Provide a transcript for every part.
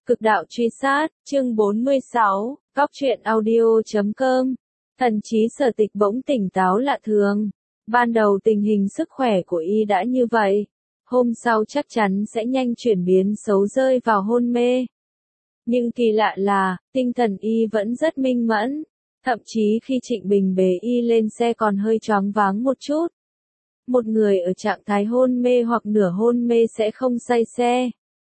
Cực đạo truy sát, chương 46, góc truyện audio.com. Thần trí Sở Tịch bỗng tỉnh táo lạ thường. Ban đầu tình hình sức khỏe của y đã như vậy. Hôm sau chắc chắn sẽ nhanh chuyển biến xấu rơi vào hôn mê. Nhưng kỳ lạ là, tinh thần y vẫn rất minh mẫn. Thậm chí khi Trịnh Bình bế y lên xe còn hơi choáng váng một chút. Một người ở trạng thái hôn mê hoặc nửa hôn mê sẽ không say xe.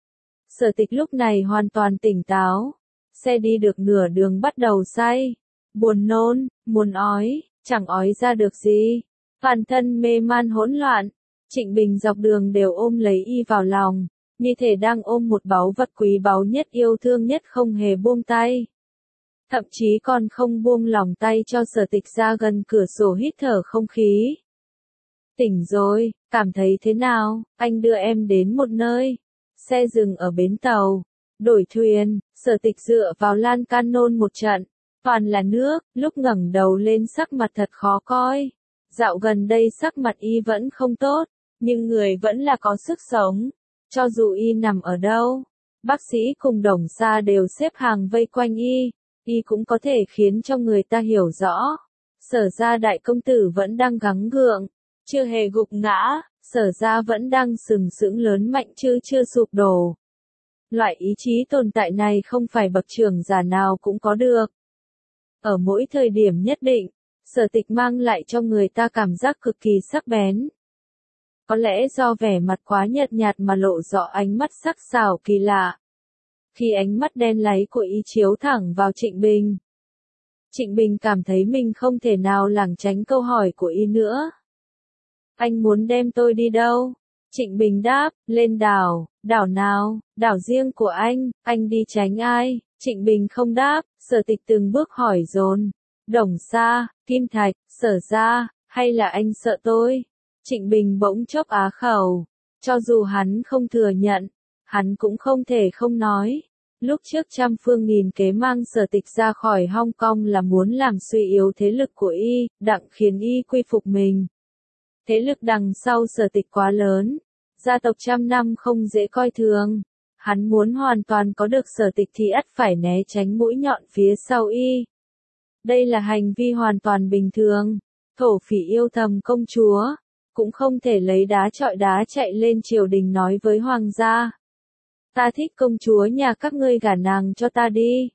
Sở Tịch lúc này hoàn toàn tỉnh táo. Xe đi được nửa đường bắt đầu say. Buồn nôn, muốn ói, chẳng ói ra được gì. Toàn thân mê man hỗn loạn. Trịnh Bình dọc đường đều ôm lấy y vào lòng. Như thể đang ôm một báu vật quý báu nhất yêu thương nhất không hề buông tay. Thậm chí còn không buông lòng tay cho Sở Tịch ra gần cửa sổ hít thở không khí. Tỉnh rồi, cảm thấy thế nào, anh đưa em đến một nơi. Xe dừng ở bến tàu, đổi thuyền, Sở Tịch dựa vào lan can nôn một trận, toàn là nước, lúc ngẩng đầu lên sắc mặt thật khó coi. Dạo gần đây sắc mặt y vẫn không tốt, nhưng người vẫn là có sức sống. Cho dù y nằm ở đâu, bác sĩ cùng đồng xa đều xếp hàng vây quanh y cũng có thể khiến cho người ta hiểu rõ. Sở ra đại công tử vẫn đang gắng gượng, chưa hề gục ngã. Sở ra vẫn đang sừng sững lớn mạnh chứ chưa sụp đổ. Loại ý chí tồn tại này không phải bậc trưởng giả nào cũng có được. Ở mỗi thời điểm nhất định, Sở Tịch mang lại cho người ta cảm giác cực kỳ sắc bén. Có lẽ do vẻ mặt quá nhợt nhạt mà lộ rõ ánh mắt sắc sảo kỳ lạ. Khi ánh mắt đen láy của y chiếu thẳng vào Trịnh Bình, Trịnh Bình cảm thấy mình không thể nào lảng tránh câu hỏi của y nữa. Anh muốn đem tôi đi đâu? Trịnh Bình đáp, lên đảo. Đảo nào? Đảo riêng của anh đi tránh ai? Trịnh Bình không đáp, Sở Tịch từng bước hỏi dồn. Đồng Sa, Kim Thạch, Sở ra, hay là anh sợ tôi? Trịnh Bình bỗng chốc á khẩu. Cho dù hắn không thừa nhận, hắn cũng không thể không nói. Lúc trước trăm phương nghìn kế mang Sở Tịch ra khỏi Hong Kong là muốn làm suy yếu thế lực của y, đặng khiến y quy phục mình. Thế lực đằng sau Sở Tịch quá lớn, gia tộc trăm năm không dễ coi thường. Hắn muốn hoàn toàn có được Sở Tịch thì ắt phải né tránh mũi nhọn phía sau y. Đây là hành vi hoàn toàn bình thường. Thổ Phỉ yêu thầm công chúa, cũng không thể lấy đá chọi đá chạy lên triều đình nói với hoàng gia. Ta thích công chúa nhà các ngươi, gả nàng cho ta đi.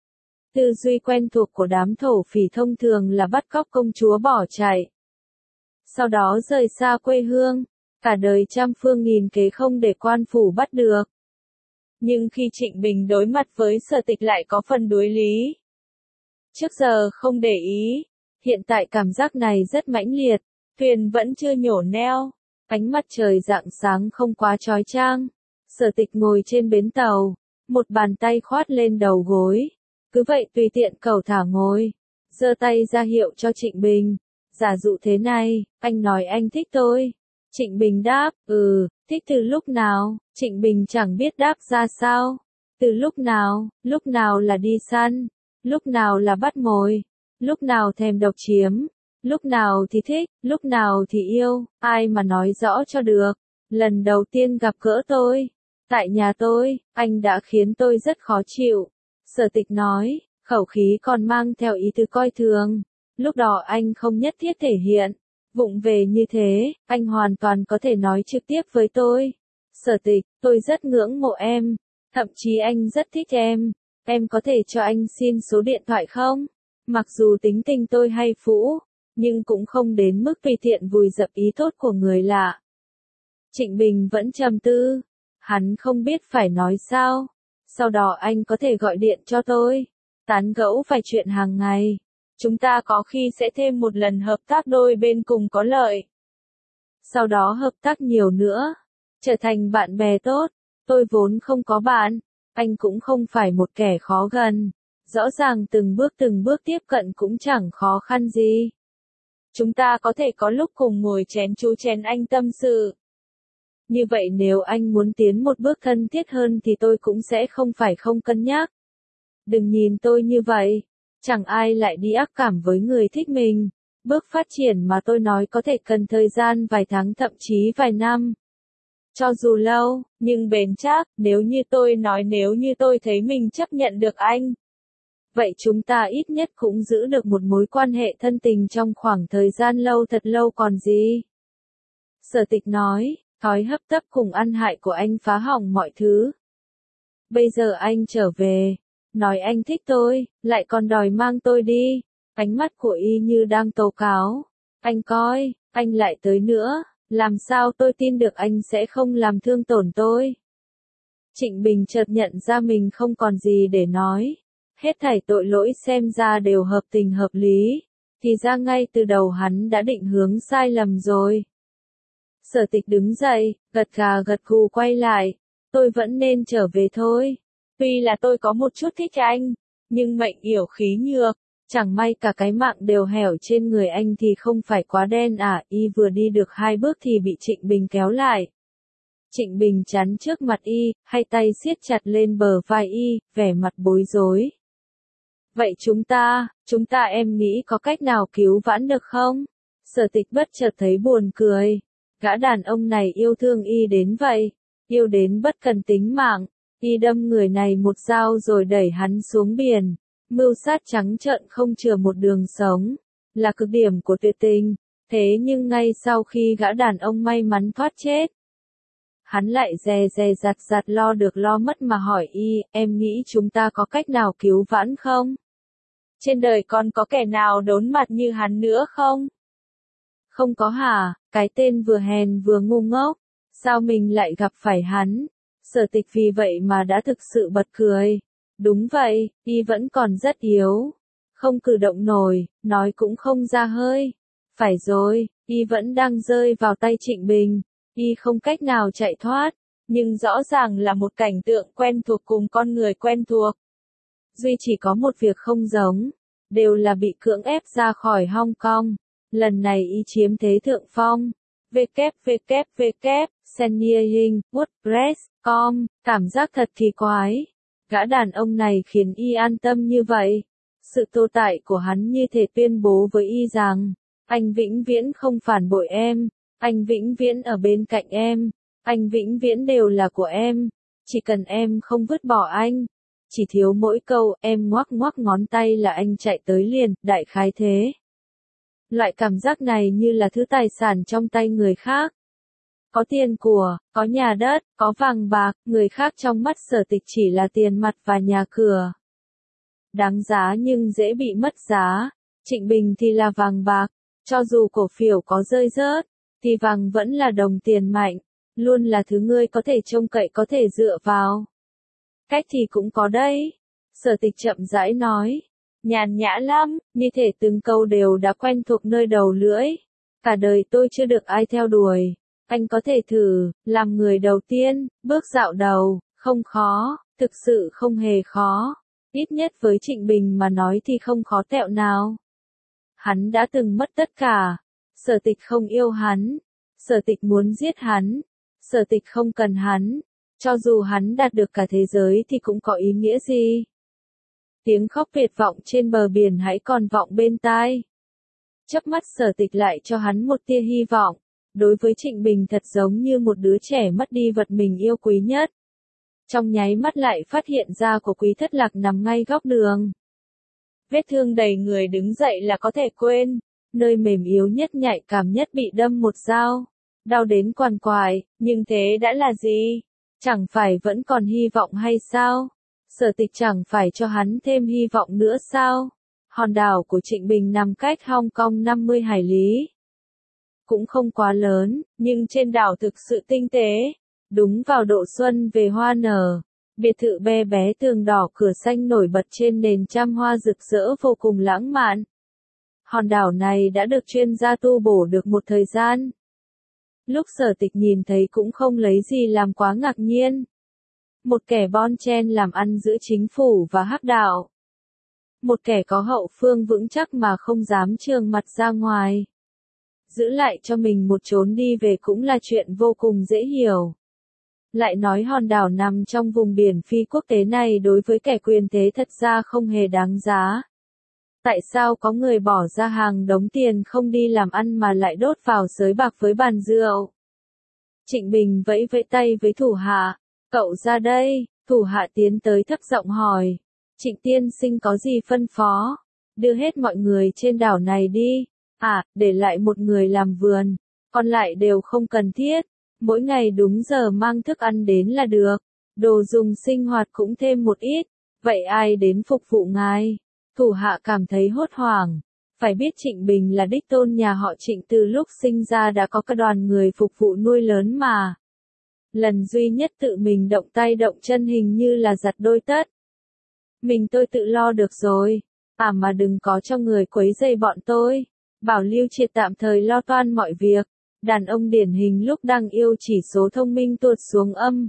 Tư duy quen thuộc của đám thổ phỉ thông thường là bắt cóc công chúa bỏ chạy. Sau đó rời xa quê hương, cả đời trăm phương nghìn kế không để quan phủ bắt được. Nhưng khi Trịnh Bình đối mặt với Sở Tịch lại có phần đối lý. Trước giờ không để ý, hiện tại cảm giác này rất mãnh liệt, thuyền vẫn chưa nhổ neo, ánh mặt trời rạng sáng không quá chói chang. Sở Tịch ngồi trên bến tàu, một bàn tay khoát lên đầu gối, cứ vậy tùy tiện cẩu thả ngồi, giơ tay ra hiệu cho Trịnh Bình. Giả dụ thế này, anh nói anh thích tôi. Trịnh Bình đáp, thích từ lúc nào? Trịnh Bình chẳng biết đáp ra sao. Từ lúc nào là đi săn, lúc nào là bắt mồi, lúc nào thèm độc chiếm, lúc nào thì thích, lúc nào thì yêu, ai mà nói rõ cho được. Lần đầu tiên gặp gỡ tôi, tại nhà tôi, anh đã khiến tôi rất khó chịu. Sở Tịch nói, khẩu khí còn mang theo ý tứ coi thường. Lúc đó anh không nhất thiết thể hiện, vụng về như thế, anh hoàn toàn có thể nói trực tiếp với tôi. Sở Tịch, tôi rất ngưỡng mộ em, thậm chí anh rất thích em có thể cho anh xin số điện thoại không? Mặc dù tính tình tôi hay phũ, nhưng cũng không đến mức tùy tiện vùi dập ý tốt của người lạ. Trịnh Bình vẫn trầm tư, hắn không biết phải nói sao. Sau đó anh có thể gọi điện cho tôi, tán gẫu vài chuyện hàng ngày. Chúng ta có khi sẽ thêm một lần hợp tác đôi bên cùng có lợi. Sau đó hợp tác nhiều nữa, trở thành bạn bè tốt. Tôi vốn không có bạn, anh cũng không phải một kẻ khó gần. Rõ ràng từng bước tiếp cận cũng chẳng khó khăn gì. Chúng ta có thể có lúc cùng ngồi chén chú chén anh tâm sự. Như vậy nếu anh muốn tiến một bước thân thiết hơn thì tôi cũng sẽ không phải không cân nhắc. Đừng nhìn tôi như vậy. Chẳng ai lại đi ác cảm với người thích mình. Bước phát triển mà tôi nói có thể cần thời gian vài tháng thậm chí vài năm. Cho dù lâu, nhưng bền chắc, nếu như tôi thấy mình chấp nhận được anh. Vậy chúng ta ít nhất cũng giữ được một mối quan hệ thân tình trong khoảng thời gian lâu thật lâu còn gì. Sở Tịch nói, thói hấp tấp cùng ăn hại của anh phá hỏng mọi thứ. Bây giờ anh trở về, nói anh thích tôi, lại còn đòi mang tôi đi. Ánh mắt của y như đang tố cáo. Anh coi, anh lại tới nữa, làm sao tôi tin được anh sẽ không làm thương tổn tôi. Trịnh Bình chợt nhận ra mình không còn gì để nói. Hết thảy tội lỗi xem ra đều hợp tình hợp lý. Thì ra ngay từ đầu hắn đã định hướng sai lầm rồi. Sở Tịch đứng dậy, gật gà gật gù quay lại. Tôi vẫn nên trở về thôi. Tuy là tôi có một chút thích anh, nhưng mệnh yểu khí nhược. Chẳng may cả cái mạng đều hẻo trên người anh thì không phải quá đen à. Y vừa đi được 2 bước thì bị Trịnh Bình kéo lại. Trịnh Bình chắn trước mặt y, hai tay siết chặt lên bờ vai y, vẻ mặt bối rối. Vậy chúng ta em nghĩ có cách nào cứu vãn được không? Sở Tịch bất chợt thấy buồn cười. Gã đàn ông này yêu thương y đến vậy, yêu đến bất cần tính mạng. Y đâm người này một dao rồi đẩy hắn xuống biển. Mưu sát trắng trợn không chừa một đường sống. Là cực điểm của tuyệt tình. Thế nhưng ngay sau khi gã đàn ông may mắn thoát chết, hắn lại dè dè dặt dặt lo được lo mất mà hỏi y, em nghĩ chúng ta có cách nào cứu vãn không? Trên đời còn có kẻ nào đốn mặt như hắn nữa không? Không có hả, cái tên vừa hèn vừa ngu ngốc, sao mình lại gặp phải hắn? Sở Tịch vì vậy mà đã thực sự bật cười. Đúng vậy, y vẫn còn rất yếu. Không cử động nổi, nói cũng không ra hơi. Phải rồi, y vẫn đang rơi vào tay Trịnh Bình. Y không cách nào chạy thoát, nhưng rõ ràng là một cảnh tượng quen thuộc cùng con người quen thuộc. Duy chỉ có một việc không giống, đều là bị cưỡng ép ra khỏi Hong Kong. Lần này y chiếm thế thượng phong. www, Senyeing, WordPress.com, cảm giác thật kỳ quái. Gã đàn ông này khiến y an tâm như vậy. Sự tồn tại của hắn như thể tuyên bố với y rằng, anh vĩnh viễn không phản bội em, anh vĩnh viễn ở bên cạnh em, anh vĩnh viễn đều là của em, chỉ cần em không vứt bỏ anh. Chỉ thiếu mỗi câu em ngoắc ngoắc ngón tay là anh chạy tới liền, đại khái thế. Loại cảm giác này như là thứ tài sản trong tay người khác. Có tiền của, có nhà đất, có vàng bạc, người khác trong mắt Sở Tịch chỉ là tiền mặt và nhà cửa. Đáng giá nhưng dễ bị mất giá. Trịnh Bình thì là vàng bạc, cho dù cổ phiếu có rơi rớt, thì vàng vẫn là đồng tiền mạnh, luôn là thứ ngươi có thể trông cậy có thể dựa vào. Cách thì cũng có đấy. Sở Tịch chậm rãi nói. Nhàn nhã lắm, như thể từng câu đều đã quen thuộc nơi đầu lưỡi. Cả đời tôi chưa được ai theo đuổi. Anh có thể thử, làm người đầu tiên, bước dạo đầu, không khó, thực sự không hề khó. Ít nhất với Trịnh Bình mà nói thì không khó tẹo nào. Hắn đã từng mất tất cả. Sở Tịch không yêu hắn. Sở Tịch muốn giết hắn. Sở Tịch không cần hắn. Cho dù hắn đạt được cả thế giới thì cũng có ý nghĩa gì? Tiếng khóc tuyệt vọng trên bờ biển hãy còn vọng bên tai. Chớp mắt Sở Tịch lại cho hắn một tia hy vọng. Đối với Trịnh Bình thật giống như một đứa trẻ mất đi vật mình yêu quý nhất. Trong nháy mắt lại phát hiện ra của Quý Thất Lạc nằm ngay góc đường. Vết thương đầy người đứng dậy là có thể quên. Nơi mềm yếu nhất nhạy cảm nhất bị đâm một dao. Đau đến quằn quại, nhưng thế đã là gì? Chẳng phải vẫn còn hy vọng hay sao? Sở Tịch chẳng phải cho hắn thêm hy vọng nữa sao? Hòn đảo của Trịnh Bình nằm cách Hong Kong 50 hải lý. Cũng không quá lớn, nhưng trên đảo thực sự tinh tế. Đúng vào độ xuân về hoa nở. Biệt thự bé bé tường đỏ cửa xanh nổi bật trên nền trăm hoa rực rỡ vô cùng lãng mạn. Hòn đảo này đã được chuyên gia tu bổ được một thời gian. Lúc Sở Tịch nhìn thấy cũng không lấy gì làm quá ngạc nhiên. Một kẻ bon chen làm ăn giữa chính phủ và hắc đạo. Một kẻ có hậu phương vững chắc mà không dám trương mặt ra ngoài. Giữ lại cho mình một chốn đi về cũng là chuyện vô cùng dễ hiểu. Lại nói hòn đảo nằm trong vùng biển phi quốc tế này đối với kẻ quyền thế thật ra không hề đáng giá. Tại sao có người bỏ ra hàng đống tiền không đi làm ăn mà lại đốt vào sới bạc với bàn rượu? Trịnh Bình vẫy vẫy tay với thủ hạ, cậu ra đây, thủ hạ tiến tới thấp giọng hỏi. Trịnh tiên sinh có gì phân phó? Đưa hết mọi người trên đảo này đi. À, để lại một người làm vườn, còn lại đều không cần thiết. Mỗi ngày đúng giờ mang thức ăn đến là được. Đồ dùng sinh hoạt cũng thêm một ít. Vậy ai đến phục vụ ngài? Thủ hạ cảm thấy hốt hoảng. Phải biết Trịnh Bình là đích tôn nhà họ Trịnh, từ lúc sinh ra đã có cả đoàn người phục vụ nuôi lớn mà. Lần duy nhất tự mình động tay động chân hình như là giặt đôi tất. Mình tôi tự lo được rồi. À mà đừng có cho người quấy rầy bọn tôi. Bảo Lưu Triệt tạm thời lo toan mọi việc. Đàn ông điển hình lúc đang yêu chỉ số thông minh tuột xuống âm.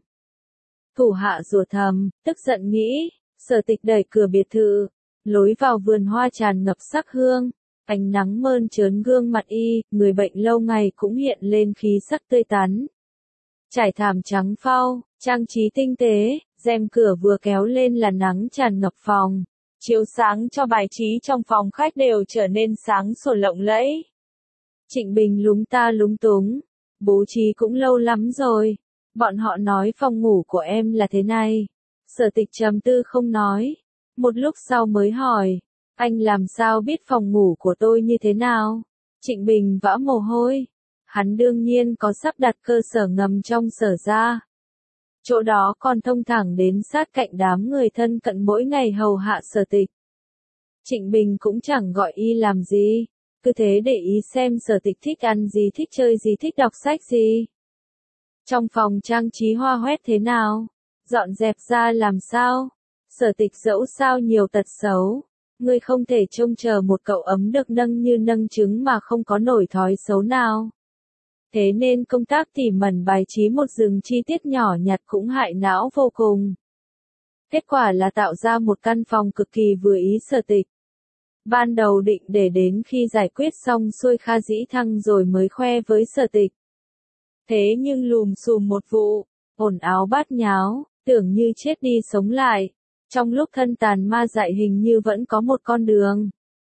Thủ hạ rủa thầm, tức giận nghĩ. Sở Tịch đẩy cửa biệt thự, lối vào vườn hoa tràn ngập sắc hương. Ánh nắng mơn trớn gương mặt y, người bệnh lâu ngày cũng hiện lên khí sắc tươi tắn. Trải thảm trắng phau, trang trí tinh tế, rèm cửa vừa kéo lên là nắng tràn ngập phòng. Chiếu sáng cho bài trí trong phòng khách đều trở nên sáng sủa lộng lẫy. Trịnh Bình lúng ta lúng túng. Bố trí cũng lâu lắm rồi. Bọn họ nói phòng ngủ của em là thế này. Sở Tịch trầm tư không nói. Một lúc sau mới hỏi. Anh làm sao biết phòng ngủ của tôi như thế nào? Trịnh Bình vã mồ hôi. Hắn đương nhiên có sắp đặt cơ sở ngầm trong Sở gia. Chỗ đó còn thông thẳng đến sát cạnh đám người thân cận mỗi ngày hầu hạ Sở Tịch. Trịnh Bình cũng chẳng gọi y làm gì. Cứ thế để ý xem Sở Tịch thích ăn gì, thích chơi gì, thích đọc sách gì. Trong phòng trang trí hoa hoét thế nào? Dọn dẹp ra làm sao? Sở Tịch dẫu sao nhiều tật xấu. Ngươi không thể trông chờ một cậu ấm được nâng như nâng trứng mà không có nổi thói xấu nào. Thế nên công tác tỉ mẩn bài trí một rừng chi tiết nhỏ nhặt cũng hại não vô cùng. Kết quả là tạo ra một căn phòng cực kỳ vừa ý Sở Tịch. Ban đầu định để đến khi giải quyết xong xuôi Kha Dĩ Thăng rồi mới khoe với Sở Tịch. Thế nhưng lùm xùm một vụ, ồn ào bát nháo, tưởng như chết đi sống lại. Trong lúc thân tàn ma dại hình như vẫn có một con đường.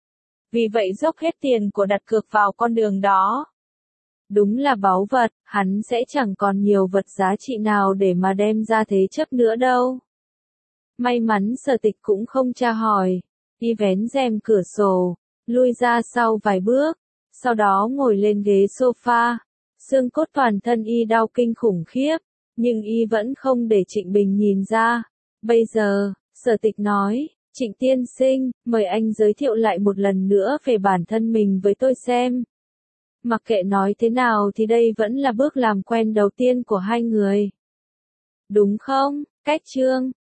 Vì vậy dốc hết tiền của đặt cược vào con đường đó. Đúng là báu vật, hắn sẽ chẳng còn nhiều vật giá trị nào để mà đem ra thế chấp nữa đâu. May mắn Sở Tịch cũng không tra hỏi. Y vén rèm cửa sổ, lui ra sau vài bước, sau đó ngồi lên ghế sofa. Xương cốt toàn thân y đau kinh khủng khiếp, nhưng y vẫn không để Trịnh Bình nhìn ra. Bây giờ, Sở Tịch nói, Trịnh tiên sinh, mời anh giới thiệu lại một lần nữa về bản thân mình với tôi xem. Mặc kệ nói thế nào thì đây vẫn là bước làm quen đầu tiên của hai người. Đúng không, Cách Trương?